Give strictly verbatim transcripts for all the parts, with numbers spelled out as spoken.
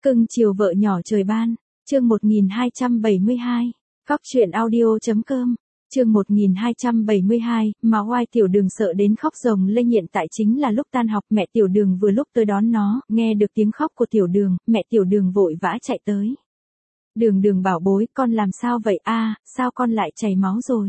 Cưng chiều vợ nhỏ trời ban, chương một nghìn hai trăm bảy mươi hai, Cóc truyện audio.com, chương một nghìn hai trăm bảy mươi hai, mà oai Tiểu Đường sợ đến khóc rồng lên. Hiện tại chính là lúc tan học, mẹ Tiểu Đường vừa lúc tới đón nó, nghe được tiếng khóc của Tiểu Đường, mẹ Tiểu Đường vội vã chạy tới. Đường Đường bảo bối, con làm sao vậy a? Sao con lại chảy máu rồi?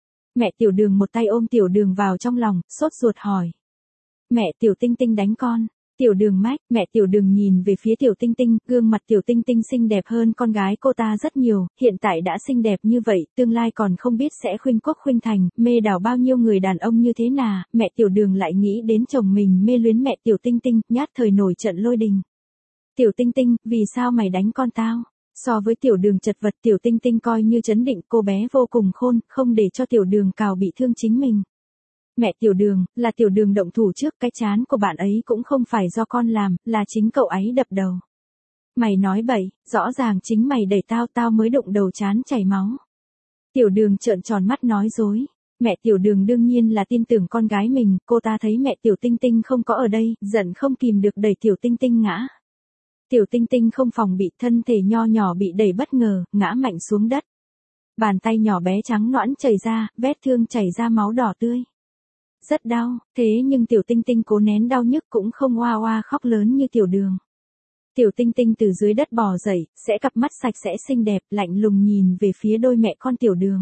Mẹ Tiểu Đường một tay ôm Tiểu Đường vào trong lòng, sốt ruột hỏi. Mẹ Tiểu Tinh Tinh đánh con. Tiểu Đường mách, mẹ Tiểu Đường nhìn về phía Tiểu Tinh Tinh, gương mặt Tiểu Tinh Tinh xinh đẹp hơn con gái cô ta rất nhiều, hiện tại đã xinh đẹp như vậy, tương lai còn không biết sẽ khuynh quốc khuynh thành, mê đảo bao nhiêu người đàn ông như thế nào, mẹ Tiểu Đường lại nghĩ đến chồng mình mê luyến mẹ Tiểu Tinh Tinh, nhát thời nổi trận lôi đình. Tiểu Tinh Tinh, vì sao mày đánh con tao? So với Tiểu Đường chật vật, Tiểu Tinh Tinh coi như trấn định, cô bé vô cùng khôn, không để cho Tiểu Đường cào bị thương chính mình. Mẹ Tiểu Đường, là Tiểu Đường động thủ trước, cái chán của bạn ấy cũng không phải do con làm, là chính cậu ấy đập đầu. Mày nói bậy, rõ ràng chính mày đẩy tao, tao mới đụng đầu chán chảy máu. Tiểu Đường trợn tròn mắt nói dối. Mẹ Tiểu Đường đương nhiên là tin tưởng con gái mình, cô ta thấy mẹ Tiểu Tinh Tinh không có ở đây, giận không kìm được đẩy Tiểu Tinh Tinh ngã. Tiểu Tinh Tinh không phòng bị, thân thể nho nhỏ bị đẩy bất ngờ, ngã mạnh xuống đất. Bàn tay nhỏ bé trắng nõn chảy ra, vết thương chảy ra máu đỏ tươi. Rất đau, thế nhưng Tiểu Tinh Tinh cố nén đau nhức cũng không oa oa khóc lớn như Tiểu Đường. Tiểu Tinh Tinh từ dưới đất bò dậy, sẽ cặp mắt sạch sẽ xinh đẹp, lạnh lùng nhìn về phía đôi mẹ con Tiểu Đường.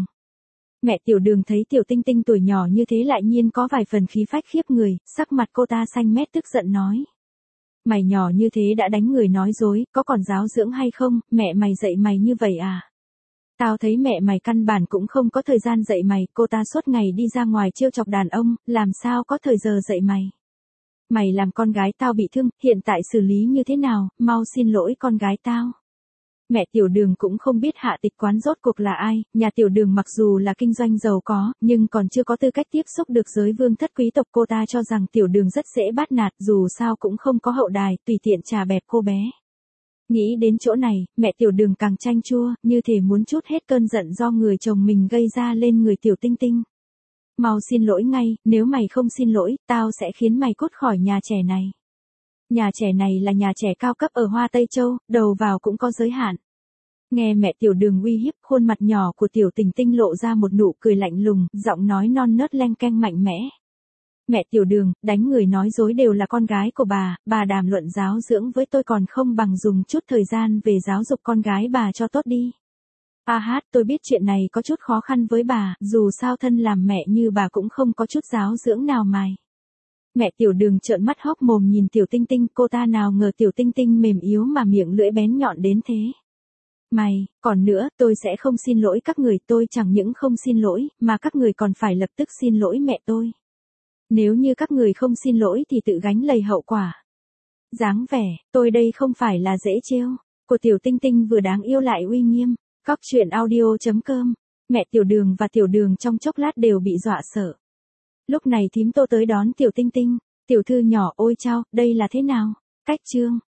Mẹ Tiểu Đường thấy Tiểu Tinh Tinh tuổi nhỏ như thế lại nhiên có vài phần khí phách khiếp người, sắc mặt cô ta xanh mét tức giận nói. Mày nhỏ như thế đã đánh người nói dối, có còn giáo dưỡng hay không, mẹ mày dạy mày như vậy à? Tao thấy mẹ mày căn bản cũng không có thời gian dạy mày, cô ta suốt ngày đi ra ngoài trêu chọc đàn ông, làm sao có thời giờ dạy mày. Mày làm con gái tao bị thương, hiện tại xử lý như thế nào, mau xin lỗi con gái tao. Mẹ Tiểu Đường cũng không biết hạ tịch quán rốt cuộc là ai, nhà Tiểu Đường mặc dù là kinh doanh giàu có, nhưng còn chưa có tư cách tiếp xúc được giới vương thất quý tộc, cô ta cho rằng Tiểu Đường rất dễ bắt nạt, dù sao cũng không có hậu đài, tùy tiện chà bẹp cô bé. Nghĩ đến chỗ này, mẹ Tiểu Đường càng chanh chua, như thể muốn trút hết cơn giận do người chồng mình gây ra lên người Tiểu Tinh Tinh. Mau xin lỗi ngay, nếu mày không xin lỗi, tao sẽ khiến mày cút khỏi nhà trẻ này. Nhà trẻ này là nhà trẻ cao cấp ở Hoa Tây Châu, đầu vào cũng có giới hạn. Nghe mẹ Tiểu Đường uy hiếp, khuôn mặt nhỏ của Tiểu Tinh Tinh lộ ra một nụ cười lạnh lùng, giọng nói non nớt leng keng mạnh mẽ. Mẹ Tiểu Đường, đánh người nói dối đều là con gái của bà, bà đàm luận giáo dưỡng với tôi còn không bằng dùng chút thời gian về giáo dục con gái bà cho tốt đi. A hát, tôi biết chuyện này có chút khó khăn với bà, dù sao thân làm mẹ như bà cũng không có chút giáo dưỡng nào mày. Mẹ Tiểu Đường trợn mắt hốc mồm nhìn Tiểu Tinh Tinh, cô ta nào ngờ Tiểu Tinh Tinh mềm yếu mà miệng lưỡi bén nhọn đến thế. Mày, còn nữa, tôi sẽ không xin lỗi các người, tôi chẳng những không xin lỗi, mà các người còn phải lập tức xin lỗi mẹ tôi. Nếu như các người không xin lỗi thì tự gánh lấy hậu quả. Dáng vẻ, tôi đây không phải là dễ trêu, của Tiểu Tinh Tinh vừa đáng yêu lại uy nghiêm. Cóc truyện audio.com, mẹ Tiểu Đường và Tiểu Đường trong chốc lát đều bị dọa sợ. Lúc này thím Tô tới đón Tiểu Tinh Tinh, tiểu thư nhỏ ôi chao, đây là thế nào? Cách trương,